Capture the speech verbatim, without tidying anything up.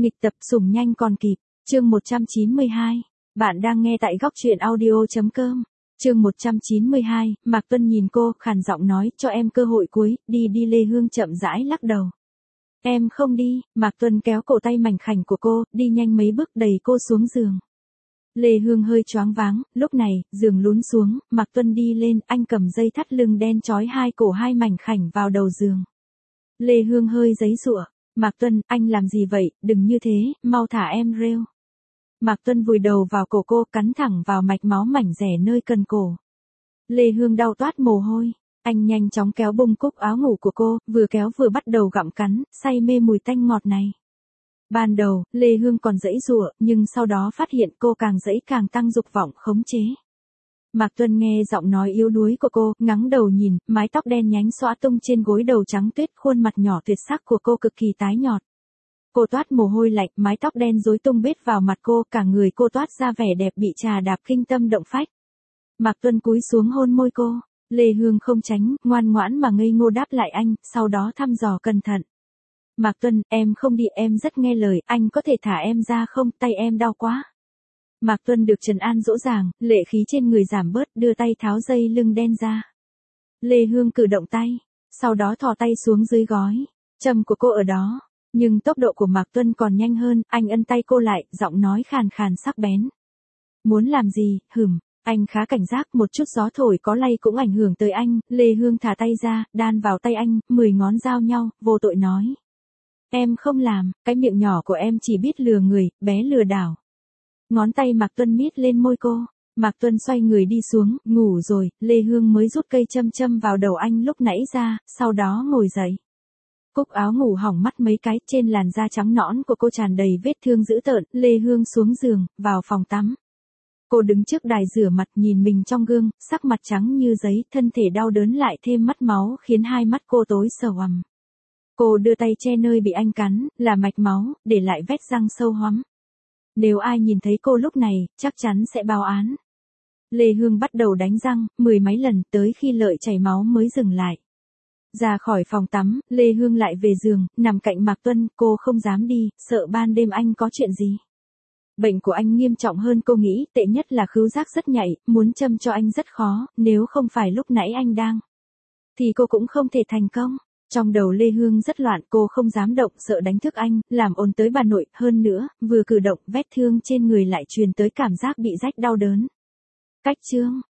Nghịch tập sủng nhanh còn kịp, chương một trăm chín mươi hai. Bạn đang nghe tại góc truyện audio chấm com. Chương một trăm chín mươi hai, Mạc Tuân nhìn cô, khàn giọng nói, cho em cơ hội cuối, đi đi. Lê Hương chậm rãi lắc đầu. Em không đi. Mạc Tuân kéo cổ tay mảnh khảnh của cô, đi nhanh mấy bước đẩy cô xuống giường. Lê Hương hơi choáng váng, lúc này, giường lún xuống, Mạc Tuân đi lên, anh cầm dây thắt lưng đen trói hai cổ hai mảnh khảnh vào đầu giường. Lê Hương hơi giãy giụa. Mạc Tuân, anh làm gì vậy, đừng như thế, mau thả em rêu. Mạc Tuân vùi đầu vào cổ cô, cắn thẳng vào mạch máu mảnh rẻ nơi cần cổ. Lê Hương đau toát mồ hôi. Anh nhanh chóng kéo bung cúc áo ngủ của cô, vừa kéo vừa bắt đầu gặm cắn, say mê mùi tanh ngọt này. Ban đầu, Lê Hương còn giãy giụa, nhưng sau đó phát hiện cô càng giãy càng tăng dục vọng khống chế. Mạc Tuân nghe giọng nói yếu đuối của cô, ngẩng đầu nhìn, mái tóc đen nhánh xõa tung trên gối đầu trắng tuyết, khuôn mặt nhỏ tuyệt sắc của cô cực kỳ tái nhợt. Cô toát mồ hôi lạnh, mái tóc đen rối tung bết vào mặt cô, cả người cô toát ra vẻ đẹp bị trà đạp kinh tâm động phách. Mạc Tuân cúi xuống hôn môi cô, Lê Hương không tránh, ngoan ngoãn mà ngây ngô đáp lại anh, sau đó thăm dò cẩn thận. Mạc Tuân, em không đi, em rất nghe lời, anh có thể thả em ra không, tay em đau quá. Mạc Tuân được trấn an dỗ dàng, lệ khí trên người giảm bớt, đưa tay tháo dây lưng đen ra. Lê Hương cử động tay, sau đó thò tay xuống dưới gói, châm của cô ở đó, nhưng tốc độ của Mạc Tuân còn nhanh hơn, anh ân tay cô lại, giọng nói khàn khàn sắc bén. Muốn làm gì, hửm, anh khá cảnh giác, một chút gió thổi có lay cũng ảnh hưởng tới anh. Lê Hương thả tay ra, đan vào tay anh, mười ngón giao nhau, vô tội nói. Em không làm, cái miệng nhỏ của em chỉ biết lừa người, bé lừa đảo. Ngón tay Mạc Tuân miết lên môi cô, Mạc Tuân xoay người đi xuống, ngủ rồi, Lê Hương mới rút cây châm châm vào đầu anh lúc nãy ra, sau đó ngồi dậy. Cúc áo ngủ hỏng mắt mấy cái, trên làn da trắng nõn của cô tràn đầy vết thương dữ tợn. Lê Hương xuống giường, vào phòng tắm. Cô đứng trước đài rửa mặt nhìn mình trong gương, sắc mặt trắng như giấy, thân thể đau đớn lại thêm mắt máu khiến hai mắt cô tối sờ hoằm. Cô đưa tay che nơi bị anh cắn, là mạch máu, để lại vết răng sâu hoắm. Nếu ai nhìn thấy cô lúc này, chắc chắn sẽ báo án. Lê Hương bắt đầu đánh răng, mười mấy lần, tới khi lợi chảy máu mới dừng lại. Ra khỏi phòng tắm, Lê Hương lại về giường, nằm cạnh Mạc Tuân, cô không dám đi, sợ ban đêm anh có chuyện gì. Bệnh của anh nghiêm trọng hơn cô nghĩ, tệ nhất là khứu giác rất nhạy, muốn châm cho anh rất khó, nếu không phải lúc nãy anh đang, thì cô cũng không thể thành công. Trong đầu Lê Hương rất loạn, cô không dám động, sợ đánh thức anh, làm ồn tới bà nội, hơn nữa, vừa cử động, vết thương trên người lại truyền tới cảm giác bị rách đau đớn. Cách chương